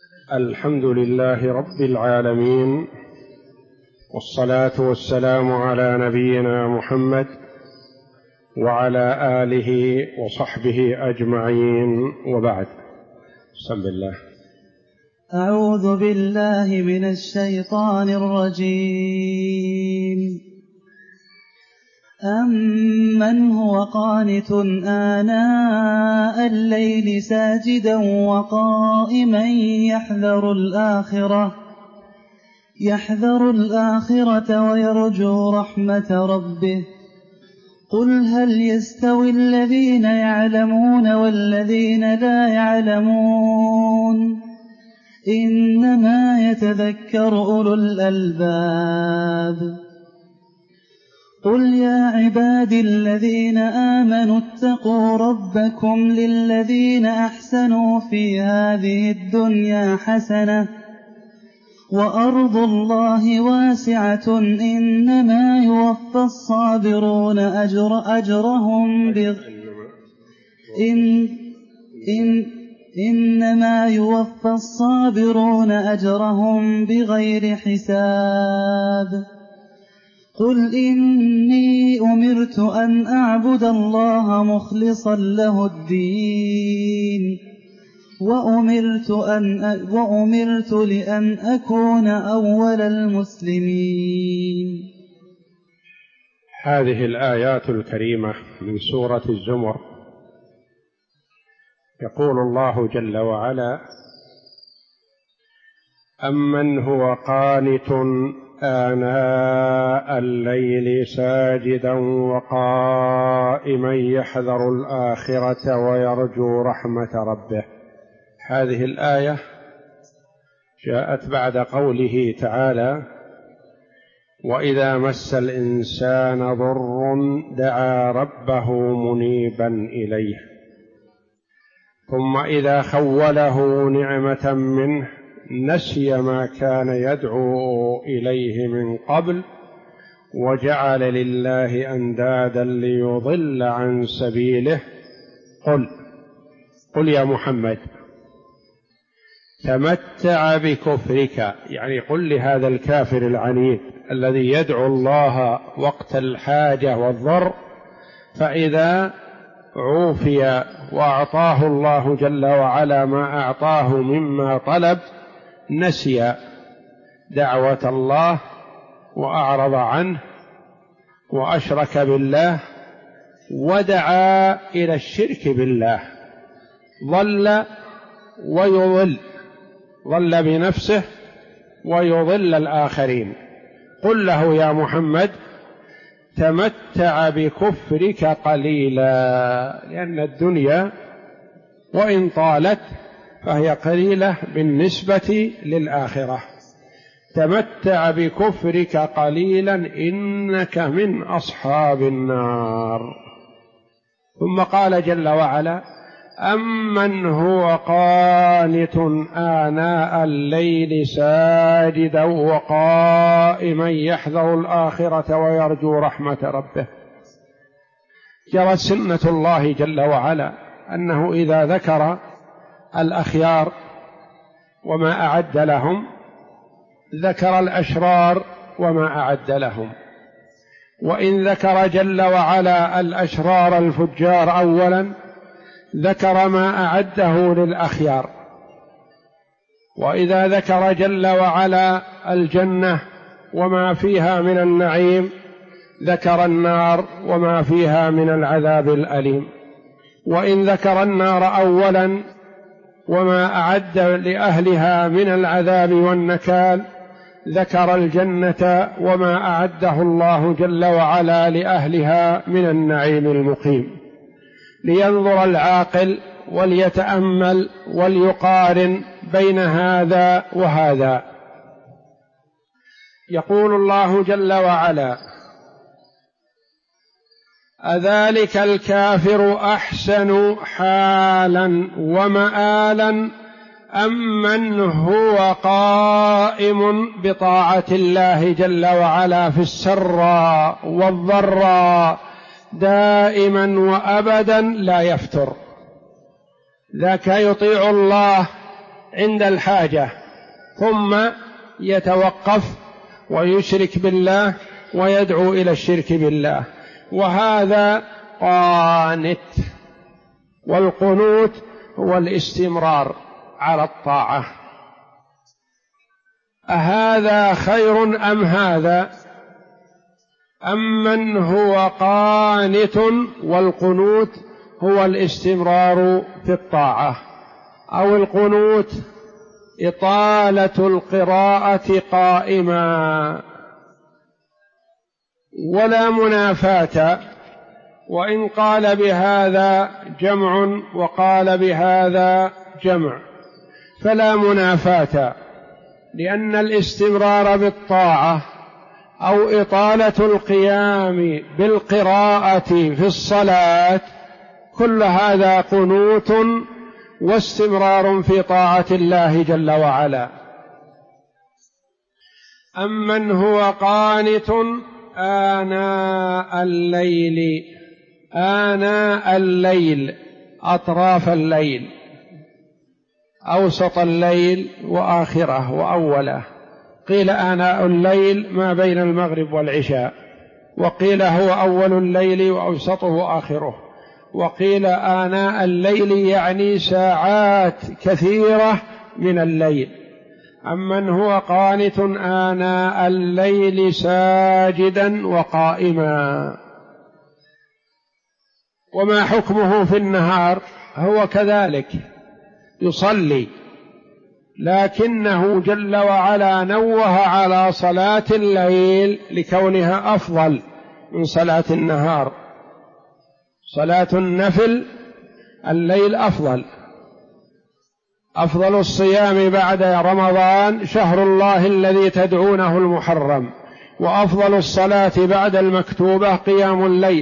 الحمد لله رب العالمين، والصلاة والسلام على نبينا محمد وعلى آله وصحبه أجمعين، وبعد. بسم الله. أعوذ بالله من الشيطان الرجيم. أمن هو قانت آناء الليل ساجدا وقائما يحذر الآخرة ويرجو رحمة ربه. قل هل يستوي الذين يعلمون والذين لا يعلمون؟ إنما يتذكر أولو الألباب. قل يا عبادي الذين آمنوا اتقوا ربكم للذين أحسنوا في هذه الدنيا حسنة وأرض الله واسعة إنما يوفى الصابرون أجرهم بغير حساب. قل إني أمرت أن أعبد الله مخلصا له الدين وأمرت لأن أكون أول المسلمين. هذه الآيات الكريمة من سورة الزمر يقول الله جل وعلا: أمن هو قانت آناء الليل ساجدا وقائما يحذر الآخرة ويرجو رحمة ربه. هذه الآية جاءت بعد قوله تعالى: وإذا مس الإنسان ضر دعا ربه منيبا إليه، ثم إذا خوله نعمة منه نسي ما كان يدعو إليه من قبل وجعل لله أندادا ليضل عن سبيله. قل يا محمد تمتع بكفرك، يعني قل لهذا الكافر العنيد الذي يدعو الله وقت الحاجة والضر، فإذا عوفي وأعطاه الله جل وعلا ما أعطاه مما طلب نسي دعوة الله وأعرض عنه وأشرك بالله ودعا إلى الشرك بالله، ضل ويضل، ضل بنفسه ويضل الآخرين. قل له يا محمد تمتع بكفرك قليلا، لأن الدنيا وإن طالت فهي قليلة بالنسبة للآخرة. تمتع بكفرك قليلا إنك من أصحاب النار. ثم قال جل وعلا: أمن هو قانت آناء الليل ساجدا وقائما يحذر الآخرة ويرجو رحمة ربه. جرت سنة الله جل وعلا أنه إذا ذكر الأخيار وما أعد لهم ذكر الأشرار وما أعد لهم، وإن ذكر جل وعلا الأشرار الفجار أولا ذكر ما أعده للأخيار، وإذا ذكر جل وعلا الجنة وما فيها من النعيم ذكر النار وما فيها من العذاب الأليم، وإن ذكر النار أولا وما أعد لأهلها من العذاب والنكال ذكر الجنة وما أعده الله جل وعلا لأهلها من النعيم المقيم، لينظر العاقل وليتأمل وليقارن بين هذا وهذا. يقول الله جل وعلا: أذلك الكافر أحسن حالا ومآلا أمن هو قائم بطاعة الله جل وعلا في السراء والضراء دائما وأبدا لا يفتر. ذاك يطيع الله عند الحاجة ثم يتوقف ويشرك بالله ويدعو إلى الشرك بالله، وهذا قانت. والقنوت هو الاستمرار على الطاعة. أهذا خير أم هذا؟ أم من هو قانت والقنوت هو الاستمرار في الطاعة، أو القنوت إطالة القراءة قائما، ولا منافاة. وإن قال بهذا جمع وقال بهذا جمع فلا منافاة، لأن الاستمرار بالطاعة أو إطالة القيام بالقراءة في الصلاة كل هذا قنوت واستمرار في طاعة الله جل وعلا. أمن هو قانت آناء الليل أطراف الليل، أوسط الليل وآخره وأوله، قيل آناء الليل ما بين المغرب والعشاء، وقيل هو أول الليل وأوسطه وآخره، وقيل آناء الليل يعني ساعات كثيرة من الليل. أمن هو قانت آناء الليل ساجدا وقائما. وما حكمه في النهار؟ هو كذلك يصلي، لكنه جل وعلا نوه على صلاة الليل لكونها أفضل من صلاة النهار. صلاة النفل الليل أفضل الصيام بعد رمضان شهر الله الذي تدعونه المحرم، وأفضل الصلاة بعد المكتوبة قيام الليل،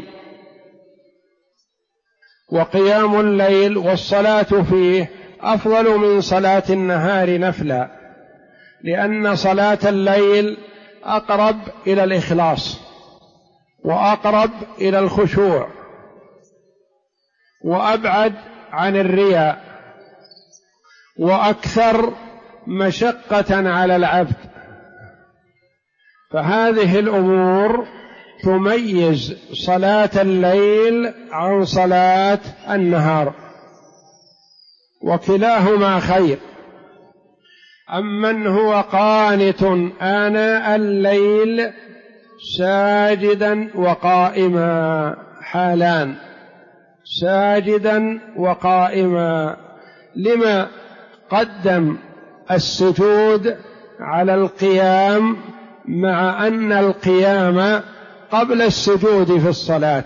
وقيام الليل والصلاة فيه أفضل من صلاة النهار نفلا، لأن صلاة الليل أقرب إلى الإخلاص وأقرب إلى الخشوع وأبعد عن الرياء وأكثر مشقة على العبد. فهذه الأمور تميز صلاة الليل عن صلاة النهار، وكلاهما خير. أمن هو قانت آناء الليل ساجدا وقائما، حالان، ساجدا وقائما. لما قدم السجود على القيام مع أن القيام قبل السجود في الصلاة؟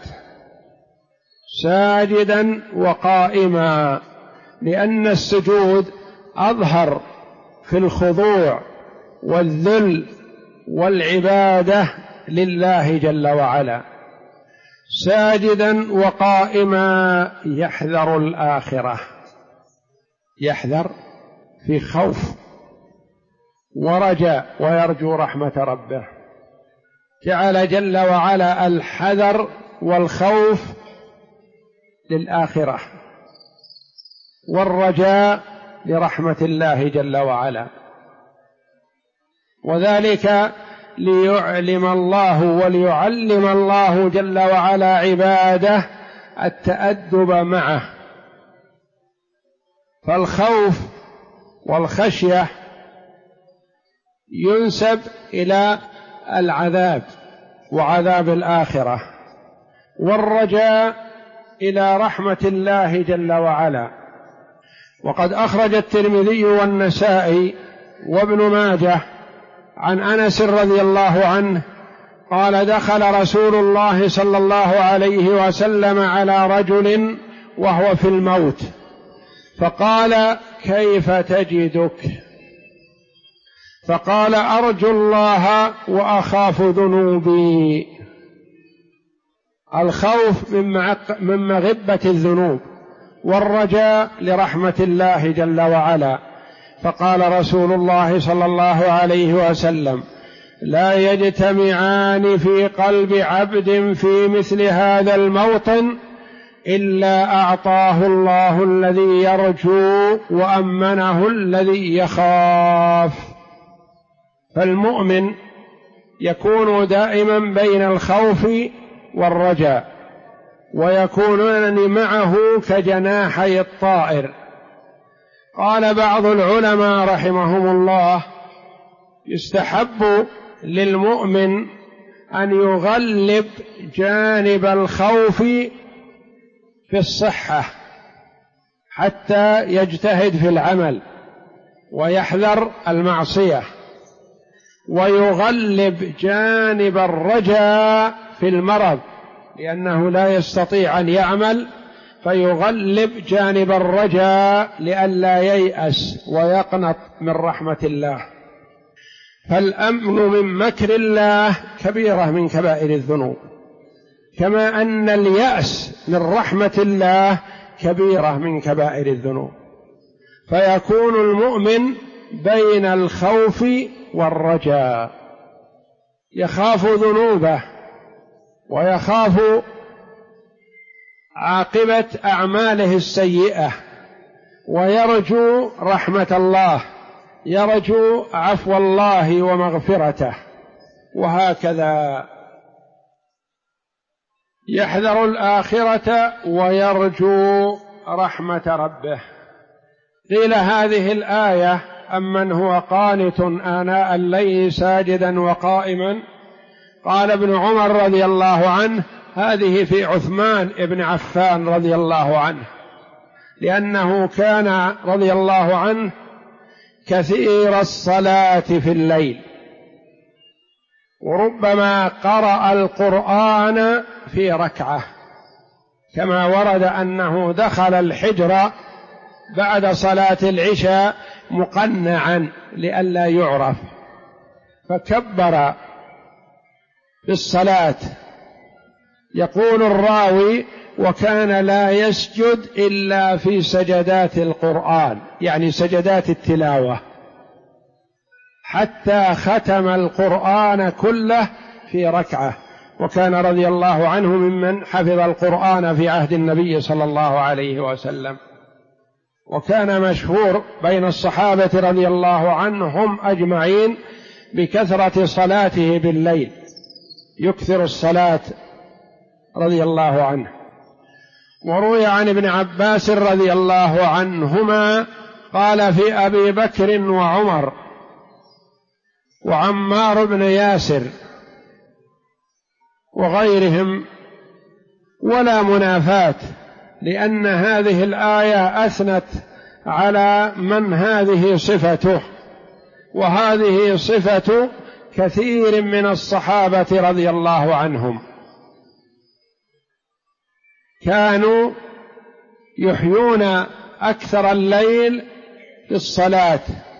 ساجدا وقائما، لأن السجود أظهر في الخضوع والذل والعبادة لله جل وعلا. ساجدا وقائما يحذر الآخرة، يحذر في خوف ورجاء ويرجو رحمة ربه. جعل جل وعلا الحذر والخوف للآخرة والرجاء لرحمة الله جل وعلا، وذلك ليعلم الله وليعلم الله جل وعلا عباده التأدب معه. فالخوف والخشية ينسب إلى العذاب وعذاب الآخرة، والرجاء إلى رحمة الله جل وعلا. وقد أخرج الترمذي والنسائي وابن ماجه عن أنس رضي الله عنه قال: دخل رسول الله صلى الله عليه وسلم على رجل وهو في الموت، فقال: كيف تجدك؟ فقال: أرجو الله وأخاف ذنوبي. الخوف من مغبة الذنوب، والرجاء لرحمة الله جل وعلا. فقال رسول الله صلى الله عليه وسلم: لا يجتمعان في قلب عبد في مثل هذا الموطن إلا أعطاه الله الذي يرجو وأمنه الذي يخاف. فالمؤمن يكون دائما بين الخوف والرجاء، ويكونان معه كجناحي الطائر. قال بعض العلماء رحمهم الله: يستحب للمؤمن أن يغلب جانب الخوف في الصحة حتى يجتهد في العمل ويحذر المعصية، ويغلب جانب الرجاء في المرض لأنه لا يستطيع أن يعمل، فيغلب جانب الرجاء لئلا ييأس ويقنط من رحمة الله. فالأمن من مكر الله كبيرة من كبائر الذنوب، كما أن اليأس من رحمة الله كبيرة من كبائر الذنوب. فيكون المؤمن بين الخوف والرجاء، يخاف ذنوبه ويخاف عاقبة أعماله السيئة، ويرجو رحمة الله، يرجو عفو الله ومغفرته، وهكذا يحذر الآخرة ويرجو رحمة ربه. قيل هذه الآية أمن هو قانت آناء الليل ساجدا وقائما. قال ابن عمر رضي الله عنه: هذه في عثمان بن عفان رضي الله عنه، لأنه كان رضي الله عنه كثير الصلاة في الليل، وربما قرأ القرآن في ركعة، كما ورد أنه دخل الحجر بعد صلاة العشاء مقنعا لئلا يعرف، فكبر في الصلاة. يقول الراوي: وكان لا يسجد إلا في سجدات القرآن، يعني سجدات التلاوة، حتى ختم القرآن كله في ركعة. وكان رضي الله عنه ممن حفظ القرآن في عهد النبي صلى الله عليه وسلم، وكان مشهور بين الصحابة رضي الله عنهم أجمعين بكثرة صلاته بالليل، يكثر الصلاة رضي الله عنه. وروي عن ابن عباس رضي الله عنهما قال في أبي بكر وعمر وعمار بن ياسر وغيرهم ولا منافاة، لأن هذه الآية أثنت على من هذه صفته، وهذه صفة كثير من الصحابة رضي الله عنهم، كانوا يحيون أكثر الليل في الصلاة،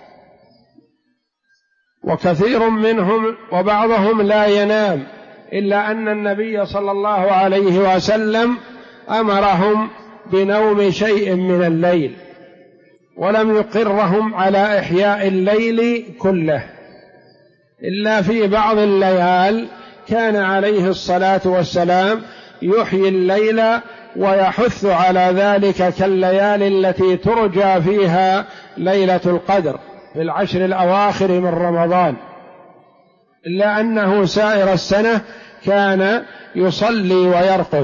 وكثير منهم وبعضهم لا ينام، إلا أن النبي صلى الله عليه وسلم أمرهم بنوم شيء من الليل، ولم يقرهم على إحياء الليل كله، إلا في بعض الليال كان عليه الصلاة والسلام يحيي الليل ويحث على ذلك، كالليالي التي ترجى فيها ليلة القدر في العشر الأواخر من رمضان، إلا أنه سائر السنة كان يصلي ويرقد.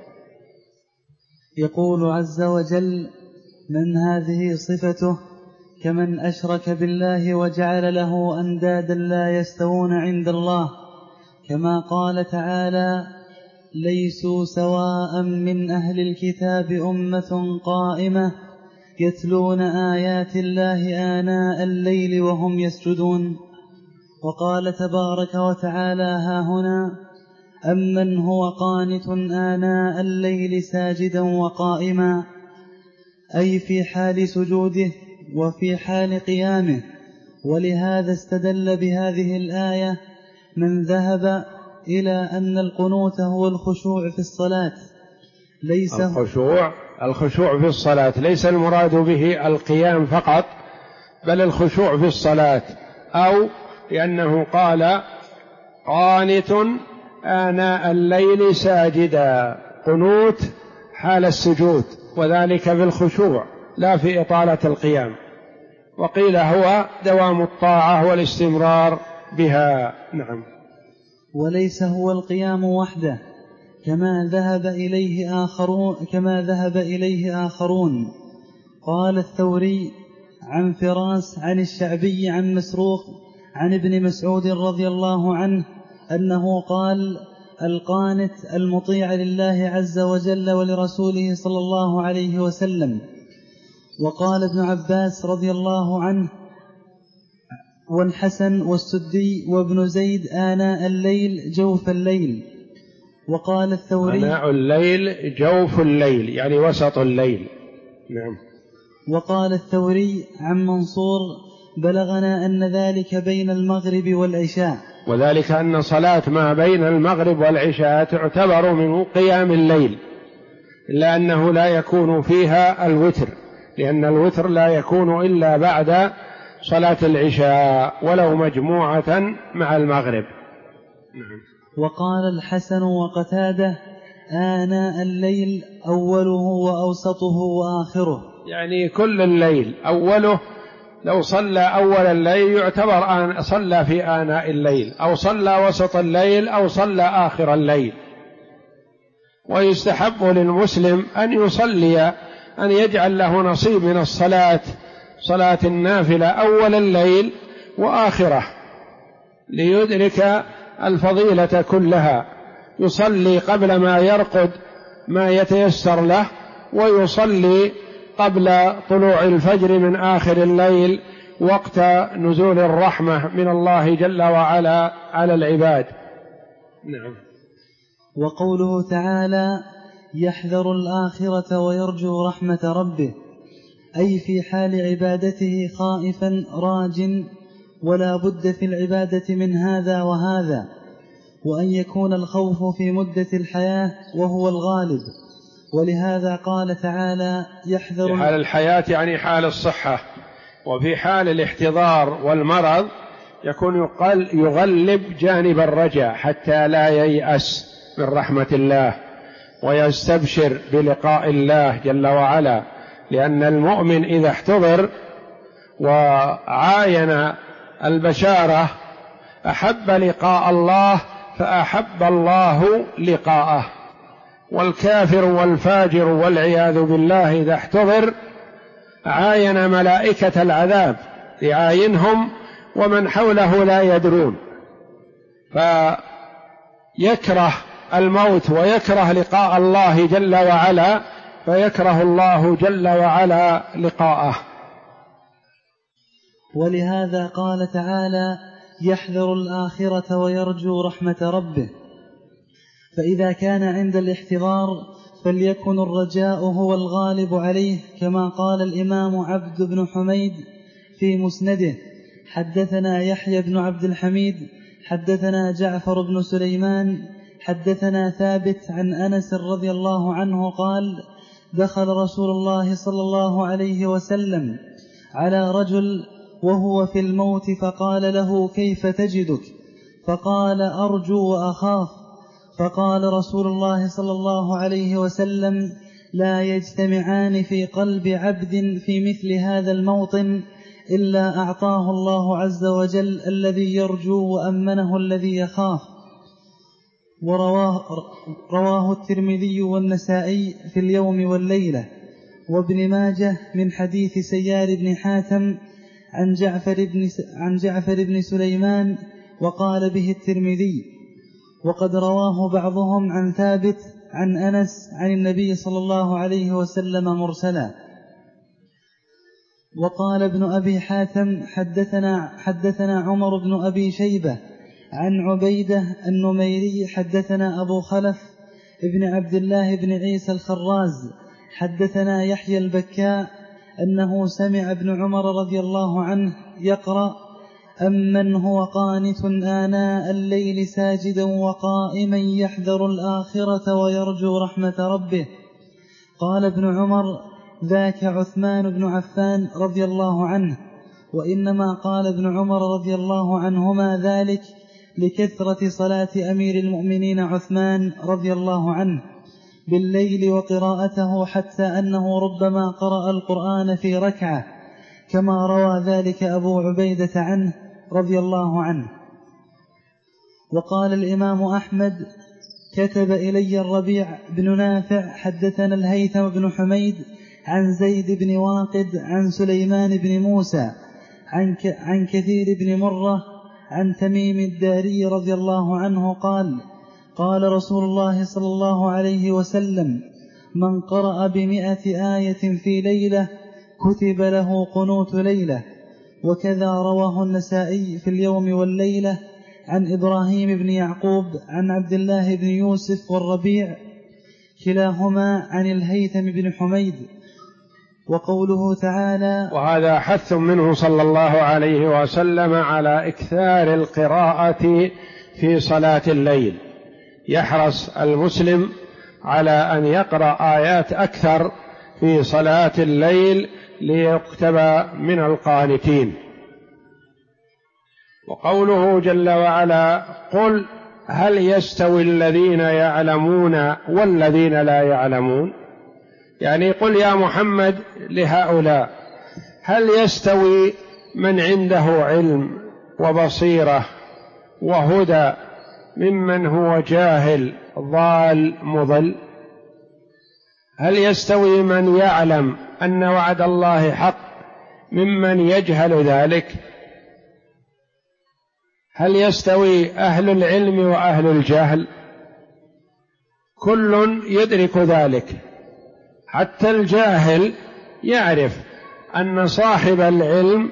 يقول عز وجل: من هذه صفته كمن أشرك بالله وجعل له أندادا لا يستوون عند الله، كما قال تعالى: ليسوا سواء من أهل الكتاب أمة قائمة يتلون آيات الله آناء الليل وهم يسجدون. وقال تبارك وتعالى: ها هنا أمن هو قانت آناء الليل ساجدا وقائما، أي في حال سجوده وفي حال قيامه. ولهذا استدل بهذه الآية من ذهب إلى أن القنوت هو الخشوع في الصلاة، ليس الخشوع في الصلاة، ليس المراد به القيام فقط، بل الخشوع في الصلاة، أو لأنه قال: قانت آناء الليل ساجدا، قنوت حال السجود، وذلك بالخشوع لا في إطالة القيام. وقيل هو دوام الطاعة والاستمرار بها. نعم. وليس هو القيام وحده كما ذهب إليه آخرون. قال الثوري عن فراس عن الشعبي عن مسروق عن ابن مسعود رضي الله عنه أنه قال: القانت المطيع لله عز وجل ولرسوله صلى الله عليه وسلم. وقال ابن عباس رضي الله عنه والحسن والسدي وابن زيد آناء الليل جوف الليل. وقال الثوري آناء الليل جوف الليل يعني وسط الليل. نعم. وقال الثوري عن منصور: بلغنا أن ذلك بين المغرب والعشاء. وذلك أن صلاة ما بين المغرب والعشاء تعتبر من قيام الليل، إلا أنه لا يكون فيها الوتر، لأن الوتر لا يكون إلا بعد صلاة العشاء ولو مجموعة مع المغرب. وقال الحسن وقتاده: آناء الليل أوله وأوسطه وآخره، يعني كل الليل أوله. لو صلى أول الليل يعتبر صلى في آناء الليل، أو صلى وسط الليل، أو صلى آخر الليل. ويستحب للمسلم أن يصلي، أن يجعل له نصيب من الصلاة، صلاة النافلة أول الليل وآخره، ليدرك الفضيلة كلها. يصلي قبل ما يرقد ما يتيسر له، ويصلي قبل طلوع الفجر من آخر الليل وقت نزول الرحمة من الله جل وعلا على العباد. نعم. وقوله تعالى: يحذر الآخرة ويرجو رحمة ربه، أي في حال عبادته خائفا راج، ولا بد في العبادة من هذا وهذا، وأن يكون الخوف في مدة الحياة وهو الغالب. ولهذا قال تعالى: يحذر في حال الحياة يعني حال الصحة، وفي حال الاحتضار والمرض يكون يغلب جانب الرجاء حتى لا ييأس من رحمة الله ويستبشر بلقاء الله جل وعلا، لأن المؤمن إذا احتضر وعاين البشارة أحب لقاء الله فأحب الله لقاءه. والكافر والفاجر والعياذ بالله إذا احتضر عاين ملائكة العذاب، يعاينهم ومن حوله لا يدرون، فيكره الموت ويكره لقاء الله جل وعلا، فيكره الله جل وعلا لقاءه. ولهذا قال تعالى: يحذر الآخرة ويرجو رحمة ربه. فإذا كان عند الاحتضار فليكن الرجاء هو الغالب عليه، كما قال الإمام عبد بن حميد في مسنده: حدثنا يحيى بن عبد الحميد حدثنا جعفر بن سليمان حدثنا ثابت عن أنس رضي الله عنه قال: دخل رسول الله صلى الله عليه وسلم على رجل وهو في الموت، فقال له: كيف تجدك؟ فقال: أرجو وأخاف. فقال رسول الله صلى الله عليه وسلم: لا يجتمعان في قلب عبد في مثل هذا الموطن إلا أعطاه الله عز وجل الذي يرجو وأمنه الذي يخاف. رواه الترمذي والنسائي في اليوم والليلة، وابن ماجه من حديث سيار بن حاتم عن جعفر بن سليمان، وقال به الترمذي. وقد رواه بعضهم عن ثابت عن أنس عن النبي صلى الله عليه وسلم مرسلا. وقال ابن أبي حاتم: حدثنا عمر بن أبي شيبة عن عبيدة النميري حدثنا أبو خلف ابن عبد الله بن عيسى الخراز حدثنا يحيى البكاء أنه سمع ابن عمر رضي الله عنه يقرأ: أمن هو قانت آناء الليل ساجدا وقائما يحذر الآخرة ويرجو رحمة ربه. قال ابن عمر: ذاك عثمان بن عفان رضي الله عنه. وإنما قال ابن عمر رضي الله عنهما ذلك لكثرة صلاة أمير المؤمنين عثمان رضي الله عنه، بالليل وقراءته حتى أنه ربما قرأ القرآن في ركعة، كما روى ذلك أبو عبيدة عنه رضي الله عنه. وقال الإمام أحمد: كتب إلي الربيع بن نافع حدثنا الهيثم بن حميد عن زيد بن واقد عن سليمان بن موسى عن كثير بن مرة عن تميم الداري رضي الله عنه قال: قال رسول الله صلى الله عليه وسلم: من قرأ ب100 آية في ليلة كتب له قنوت ليلة. وكذا رواه النسائي في اليوم والليلة عن إبراهيم بن يعقوب عن عبد الله بن يوسف والربيع كلاهما عن الهيثم بن حميد. وقوله تعالى: وهذا حث منه صلى الله عليه وسلم على إكثار القراءة في صلاة الليل، يحرص المسلم على أن يقرأ آيات أكثر في صلاة الليل ليكتب من القانتين. وقوله جل وعلا: قل هل يستوي الذين يعلمون والذين لا يعلمون، يعني قل يا محمد لهؤلاء: هل يستوي من عنده علم وبصيرة وهدى ممن هو جاهل ضال مضل؟ هل يستوي من يعلم أن وعد الله حق ممن يجهل ذلك؟ هل يستوي أهل العلم وأهل الجهل؟ كل يدرك ذلك، حتى الجاهل يعرف أن صاحب العلم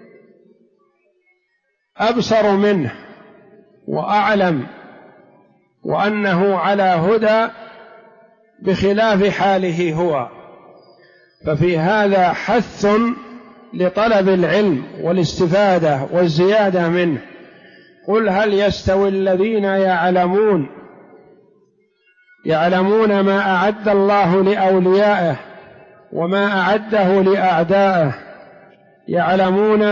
أبصر منه وأعلم، وأنه على هدى بخلاف حاله هو. ففي هذا حث لطلب العلم والاستفادة والزيادة منه. قل هل يستوي الذين يعلمون ما أعد الله لأوليائه وما أعده لأعدائه، يعلمون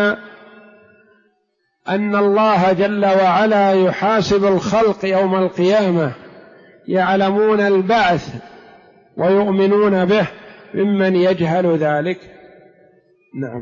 أن الله جل وعلا يحاسب الخلق يوم القيامة، يعلمون البعث ويؤمنون به، ممن يجهل ذلك؟ نعم.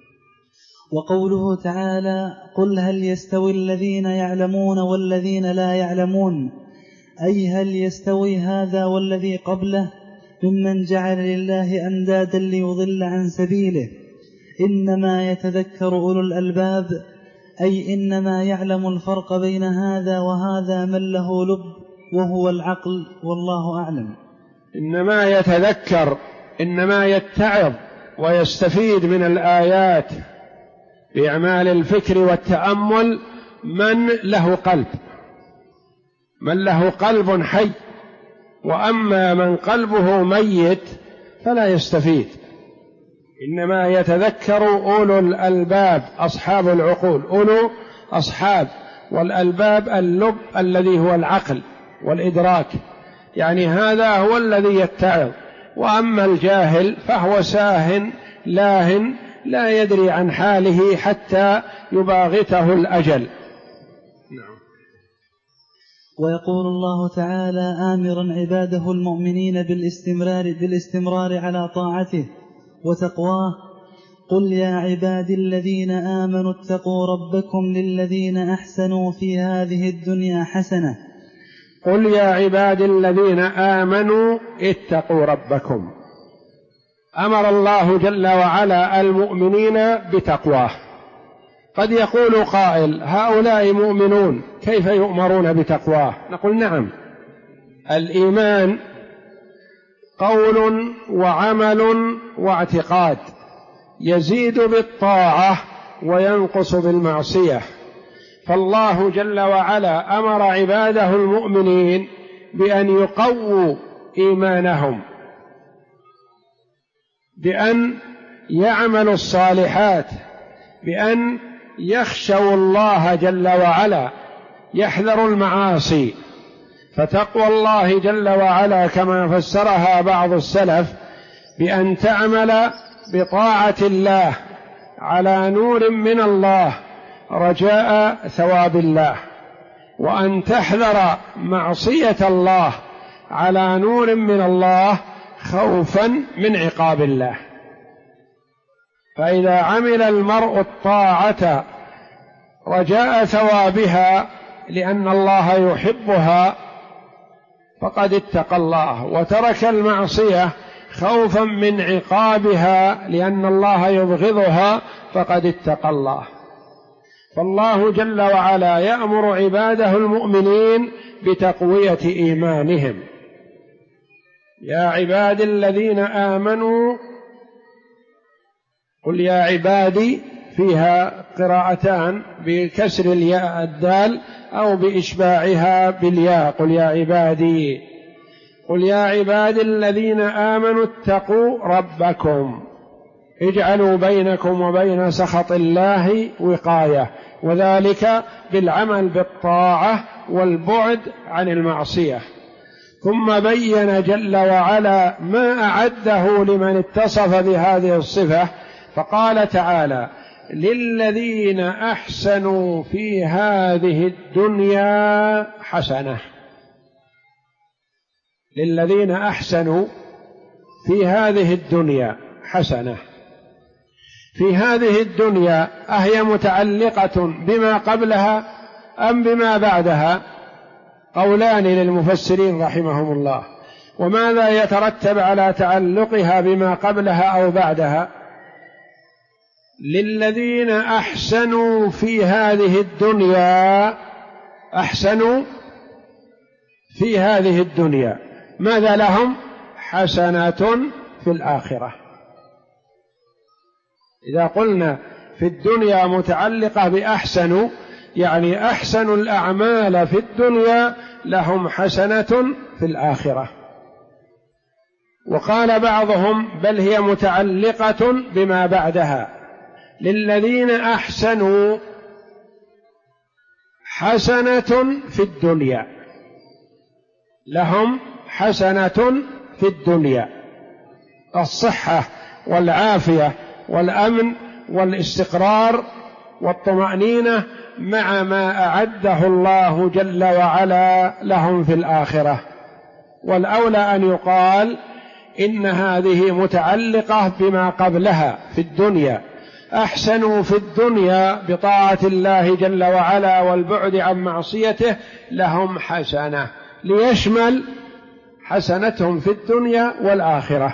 وقوله تعالى: قل هل يستوي الذين يعلمون والذين لا يعلمون، أي هل يستوي هذا والذي قبله ممن جعل لله أندادا ليضل عن سبيله؟ إنما يتذكر أولو الألباب، أي إنما يعلم الفرق بين هذا وهذا من له لب وهو العقل، والله أعلم. إنما يتذكر، إنما يتعظ ويستفيد من الآيات بأعمال الفكر والتأمل من له قلب، من له قلب حي. وأما من قلبه ميت فلا يستفيد. إنما يتذكر أولو الألباب، أصحاب العقول. أولو أصحاب، والألباب اللب الذي هو العقل والإدراك، يعني هذا هو الذي يتعظ. وأما الجاهل فهو ساهن لاهن لا يدري عن حاله حتى يباغته الأجل. نعم. ويقول الله تعالى آمرا عباده المؤمنين بالاستمرار على طاعته وتقواه: قل يا عبادي الذين آمنوا اتقوا ربكم للذين أحسنوا في هذه الدنيا حسنة. قل يا عبادي الذين آمنوا اتقوا ربكم. أمر الله جل وعلا المؤمنين بتقواه. قد يقول قائل: هؤلاء مؤمنون كيف يؤمرون بتقواه؟ نقول: نعم، الإيمان قول وعمل واعتقاد، يزيد بالطاعة وينقص بالمعصية. فالله جل وعلا أمر عباده المؤمنين بأن يقووا إيمانهم، بأن يعملوا الصالحات، بأن يخشوا الله جل وعلا، يحذروا المعاصي. فتقوى الله جل وعلا كما فسرها بعض السلف بأن تعمل بطاعة الله على نور من الله رجاء ثواب الله، وأن تحذر معصية الله على نور من الله خوفا من عقاب الله. فإذا عمل المرء الطاعة رجاء ثوابها لأن الله يحبها فقد اتقى الله، وترك المعصية خوفا من عقابها لأن الله يبغضها فقد اتقى الله. فالله جل وعلا يأمر عباده المؤمنين بتقوية إيمانهم. يا عبادي الذين آمنوا، قل يا عبادي، فيها قراءتان بكسر الياء الدال أو بإشباعها بالياء، قل يا عبادي، قل يا عبادي الذين آمنوا اتقوا ربكم اجعلوا بينكم وبين سخط الله وقاية، وذلك بالعمل بالطاعة والبعد عن المعصية. ثم بين جل وعلا ما أعده لمن اتصف بهذه الصفة، فقال تعالى: للذين أحسنوا في هذه الدنيا حسنة. للذين أحسنوا في هذه الدنيا حسنة. في هذه الدنيا أهي متعلقة بما قبلها أم بما بعدها؟ قولان للمفسرين رحمهم الله. وماذا يترتب على تعلقها بما قبلها أو بعدها؟ للذين أحسنوا في هذه الدنيا، أحسنوا في هذه الدنيا، ماذا لهم؟ حسنة في الآخرة. إذا قلنا في الدنيا متعلقة بأحسنوا، يعني أحسن الأعمال في الدنيا لهم حسنة في الآخرة. وقال بعضهم بل هي متعلقة بما بعدها، للذين أحسنوا حسنة في الدنيا، لهم حسنة في الدنيا، الصحة والعافية والأمن والاستقرار والطمأنينة مع ما أعده الله جل وعلا لهم في الآخرة. والأولى أن يقال إن هذه متعلقة بما قبلها في الدنيا. أحسنوا في الدنيا بطاعة الله جل وعلا والبعد عن معصيته لهم حسنة، ليشمل حسنتهم في الدنيا والآخرة.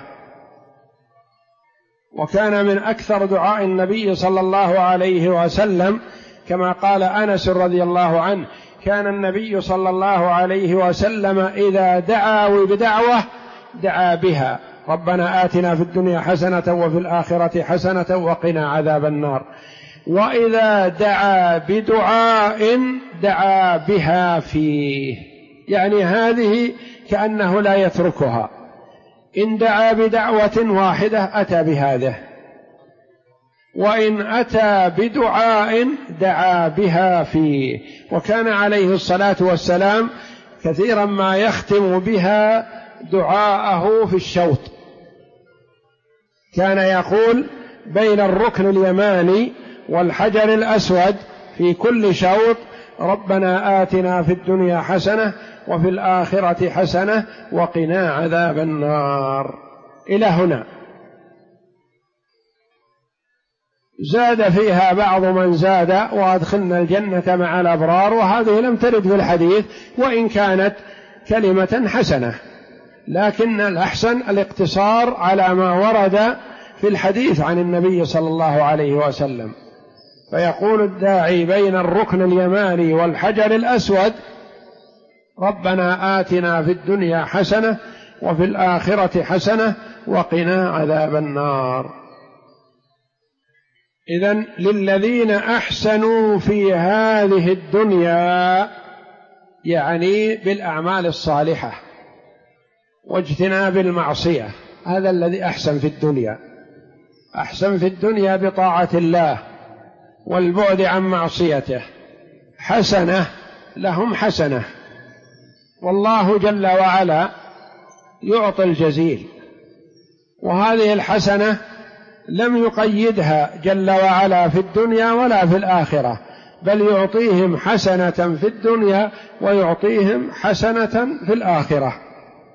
وكان من أكثر دعاء النبي صلى الله عليه وسلم كما قال أنس رضي الله عنه: كان النبي صلى الله عليه وسلم إذا دعا بدعوة دعا بها: ربنا آتنا في الدنيا حسنة وفي الآخرة حسنة وقنا عذاب النار. وإذا دعا بدعاء دعا بها فيه، يعني هذه كأنه لا يتركها، إن دعا بدعوة واحدة أتى بهذه، وإن أتى بدعاء دعا بها فيه. وكان عليه الصلاة والسلام كثيرا ما يختم بها دعاءه في الشوط، كان يقول بين الركن اليماني والحجر الأسود في كل شوط: ربنا آتنا في الدنيا حسنة وفي الآخرة حسنة وقنا عذاب النار، إلى هنا. زاد فيها بعض من زاد: وأدخلنا الجنة مع الأبرار، وهذه لم ترد في الحديث وإن كانت كلمة حسنة، لكن الأحسن الاقتصار على ما ورد في الحديث عن النبي صلى الله عليه وسلم. فيقول الداعي بين الركن اليماني والحجر الأسود: ربنا آتنا في الدنيا حسنة وفي الآخرة حسنة وقنا عذاب النار. إذن للذين أحسنوا في هذه الدنيا، يعني بالأعمال الصالحة واجتناب المعصية، هذا الذي أحسن في الدنيا. أحسن في الدنيا بطاعة الله والبعد عن معصيته، حسنة لهم حسنة. والله جل وعلا يعطي الجزيل، وهذه الحسنة لم يقيدها جل وعلا في الدنيا ولا في الآخرة، بل يعطيهم حسنة في الدنيا ويعطيهم حسنة في الآخرة.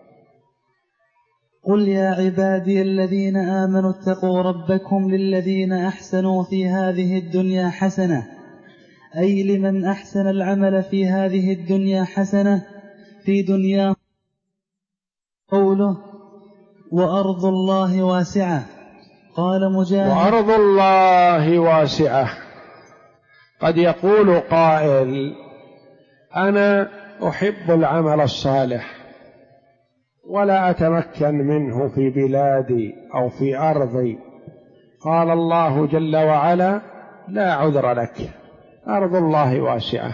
قل يا عبادي الذين آمنوا اتقوا ربكم للذين أحسنوا في هذه الدنيا حسنة، أي لمن أحسن العمل في هذه الدنيا حسنة في دنياه. قوله وأرض الله واسعة. قال مجاهد وأرض الله واسعة. قد يقول قائل أنا أحب العمل الصالح ولا أتمكن منه في بلادي أو في أرضي. قال الله جل وعلا لا عذر لك، أرض الله واسعة.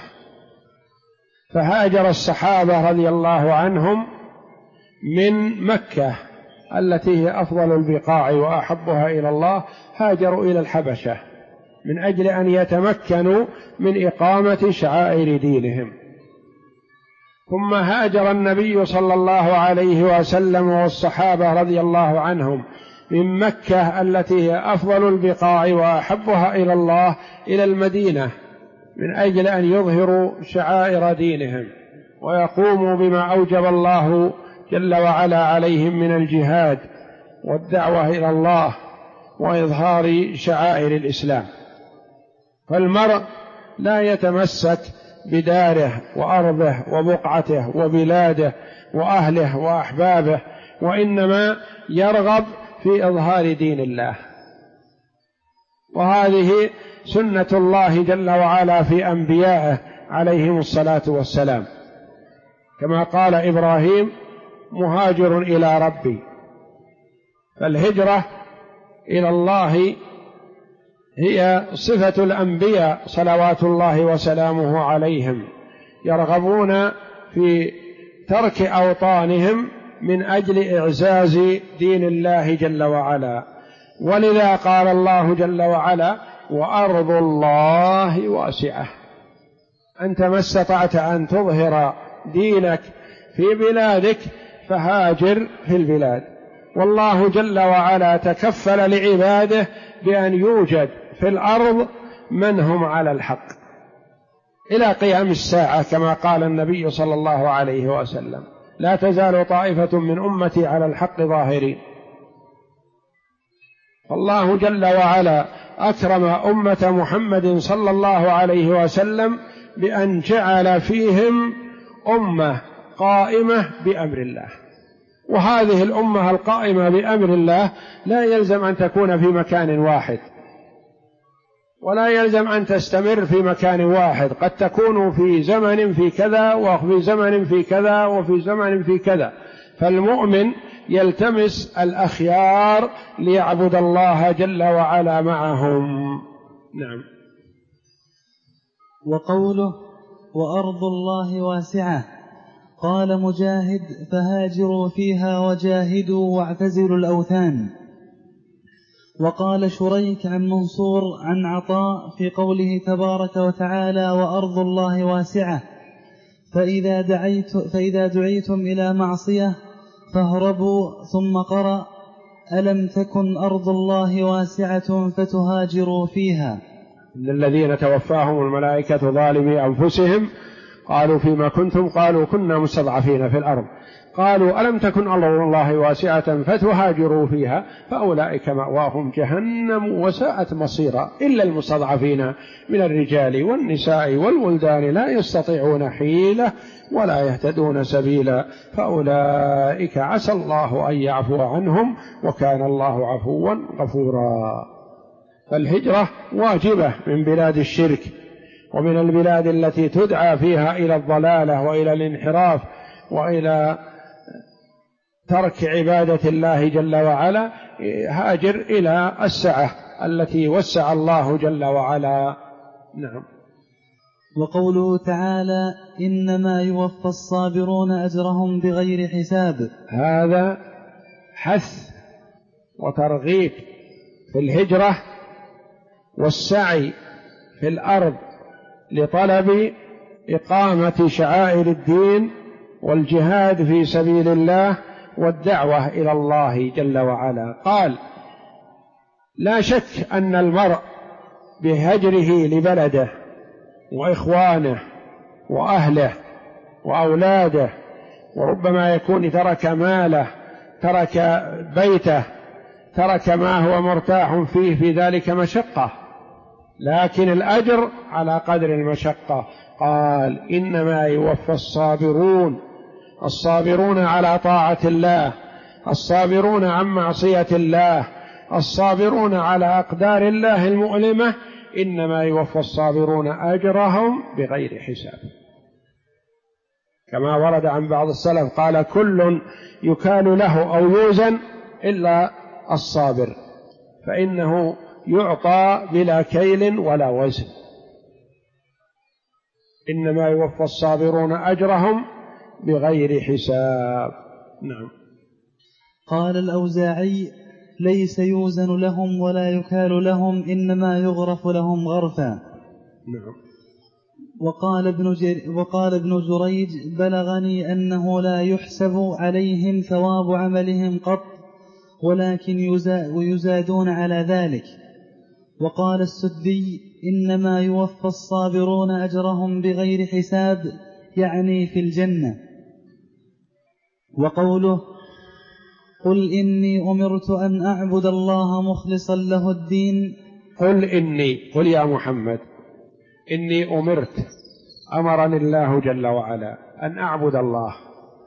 فهاجر الصحابة رضي الله عنهم من مكة التي هي أفضل البقاع وأحبها إلى الله، هاجروا إلى الحبشة من أجل أن يتمكنوا من إقامة شعائر دينهم. ثم هاجر النبي صلى الله عليه وسلم والصحابة رضي الله عنهم من مكة التي هي أفضل البقاع وأحبها إلى الله إلى المدينة من أجل أن يظهروا شعائر دينهم ويقوموا بما أوجب الله جل وعلا عليهم من الجهاد والدعوة إلى الله وإظهار شعائر الإسلام. فالمرء لا يتمسك بداره وأرضه وبقعته وبلاده وأهله وأحبابه، وإنما يرغب في إظهار دين الله. وهذه سنة الله جل وعلا في أنبيائه عليهم الصلاة والسلام، كما قال إبراهيم مهاجر إلى ربي. فالهجرة إلى الله هي صفة الأنبياء صلوات الله وسلامه عليهم، يرغبون في ترك أوطانهم من أجل إعزاز دين الله جل وعلا. ولذا قال الله جل وعلا وأرض الله واسعة. أنت ما استطعت أن تظهر دينك في بلادك فهاجر في البلاد. والله جل وعلا تكفل لعباده بأن يوجد في الأرض من هم على الحق إلى قيام الساعة، كما قال النبي صلى الله عليه وسلم لا تزال طائفة من أمتي على الحق ظاهرين. فالله جل وعلا أكرم أمة محمد صلى الله عليه وسلم بأن جعل فيهم أمة قائمة بأمر الله. وهذه الأمة القائمة بأمر الله لا يلزم أن تكون في مكان واحد، ولا يلزم أن تستمر في مكان واحد، قد تكون في زمن في كذا وفي زمن في كذا وفي زمن في كذا. فالمؤمن يلتمس الأخيار ليعبد الله جل وعلا معهم. نعم. وقوله وأرض الله واسعة. قال مجاهد فهاجروا فيها وجاهدوا واعتزلوا الأوثان. وقال شريك عن منصور عن عطاء في قوله تبارك وتعالى وأرض الله واسعة فإذا دعيتم إلى معصية فاهربوا. ثم قرأ ألم تكن أرض الله واسعة فتهاجروا فيها. إن الذين توفاهم الملائكة ظالمي أنفسهم قالوا فيما كنتم قالوا كنا مستضعفين في الأرض قالوا ألم تكن أرض الله واسعة فتهاجروا فيها فأولئك مأواهم جهنم وساءت مصيرا إلا المستضعفين من الرجال والنساء والولدان لا يستطيعون حيلة ولا يهتدون سبيلا فأولئك عسى الله أن يعفو عنهم وكان الله عفوا غفورا. فالهجرة واجبة من بلاد الشرك ومن البلاد التي تدعى فيها إلى الضلالة وإلى الانحراف وإلى ترك عبادة الله جل وعلا. هاجر إلى السعة التي وسع الله جل وعلا. نعم. وقوله تعالى إنما يوفى الصابرون أجرهم بغير حساب. هذا حث وترغيب في الهجرة والسعي في الأرض لطلب إقامة شعائر الدين والجهاد في سبيل الله والدعوة إلى الله جل وعلا. قال لا شك أن المرء بهجره لبلده وإخوانه وأهله وأولاده وربما يكون ترك ماله ترك بيته، ترك ما هو مرتاح فيه، في ذلك مشقة، لكن الأجر على قدر المشقة. قال إنما يوفى الصابرون على طاعة الله، الصابرون عن معصية الله، الصابرون على أقدار الله المؤلمة، إنما يوفى الصابرون أجرهم بغير حساب. كما ورد عن بعض السلف قال كل يكال له أو يوزن إلا الصابر، فإنه يعطى بلا كيل ولا وزن. إنما يوفى الصابرون أجرهم بغير حساب. نعم. قال الأوزاعي: ليس يوزن لهم ولا يكال لهم، إنما يغرف لهم غرفا. نعم. وقال ابن جريج: بلغني أنه لا يحسب عليهم ثواب عملهم قط، ولكن يزادون على ذلك. وقال السدي: إنما يوفى الصابرون أجرهم بغير حساب، يعني في الجنة. وقوله: قل إني أمرت أن أعبد الله مخلصا له الدين. قل يا محمد إني أمرت، أمرني الله جل وعلا أن أعبد الله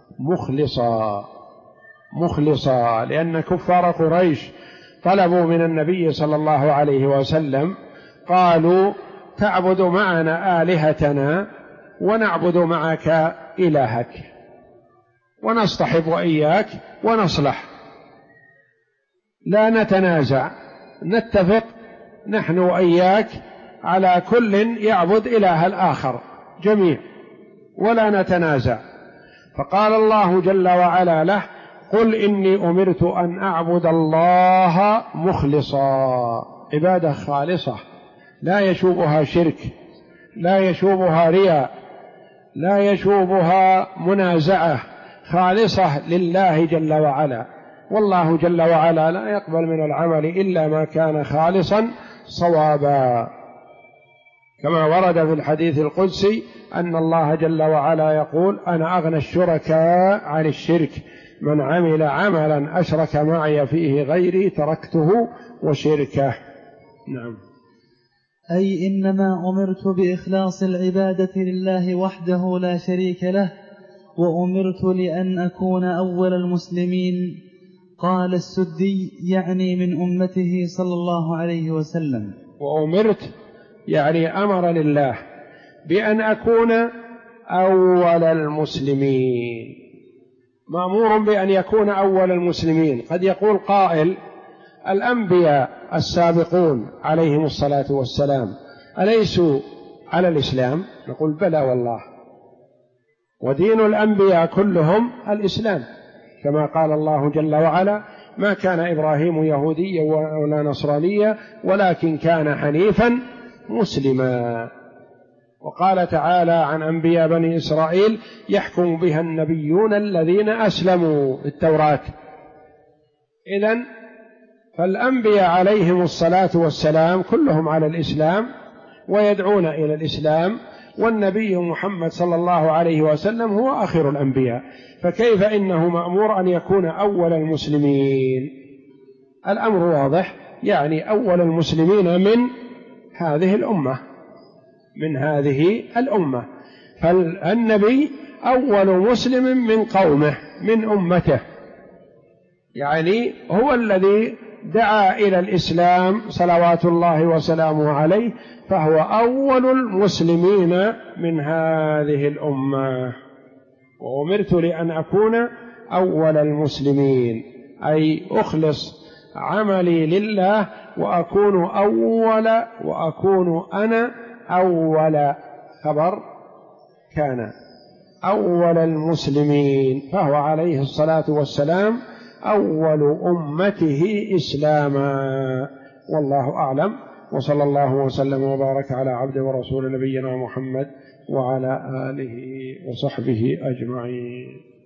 مخلصا، لأن كفار قريش طلبوا من النبي صلى الله عليه وسلم، قالوا: تعبد معنا آلهتنا ونعبد معك إلهك، ونصطحب وإياك ونصلح، لا نتنازع، نتفق نحن وإياك على كل يعبد إله الآخر جميع، ولا نتنازع. فقال الله جل وعلا له: قل إني أمرت أن أعبد الله مخلصا، عبادة خالصة لا يشوبها شرك، لا يشوبها رياء، لا يشوبها منازعة، خالصة لله جل وعلا. والله جل وعلا لا يقبل من العمل إلا ما كان خالصا صوابا، كما ورد في الحديث القدسي أن الله جل وعلا يقول: أنا أغنى الشركاء عن الشرك، من عمل عملا أشرك معي فيه غيري تركته وشركه. نعم. أي إنما أمرت بإخلاص العبادة لله وحده لا شريك له، وأمرت لأن أكون أول المسلمين. قال السدي: يعني من أمته صلى الله عليه وسلم. وأمرت يعني أمر لله بأن أكون أول المسلمين، مأمور بأن يكون أول المسلمين. قد يقول قائل: الأنبياء السابقون عليهم الصلاة والسلام أليسوا على الإسلام؟ نقول: بلى والله، ودين الأنبياء كلهم الإسلام، كما قال الله جل وعلا: ما كان إبراهيم يهوديا ولا نصرانيا ولكن كان حنيفا مسلما. وقال تعالى عن أنبياء بني إسرائيل: يحكم بها النبيون الذين أسلموا التوراة. إذن فالأنبياء عليهم الصلاة والسلام كلهم على الإسلام ويدعون إلى الإسلام، والنبي محمد صلى الله عليه وسلم هو آخر الأنبياء، فكيف إنه مأمور أن يكون أول المسلمين؟ الأمر واضح، يعني أول المسلمين من هذه الأمة، فالنبي أول مسلم من قومه من أمته، يعني هو الذي دعا إلى الإسلام صلوات الله وسلامه عليه، فهو أول المسلمين من هذه الأمة. وأمرت لأن أكون أول المسلمين، أي أخلص عملي لله وأكون أنا أول، خبر كان أول المسلمين، فهو عليه الصلاة والسلام أول أمته إسلاما. والله أعلم، وصلى الله وسلم وبارك على عبد ورسول نبينا محمد وعلى آله وصحبه أجمعين.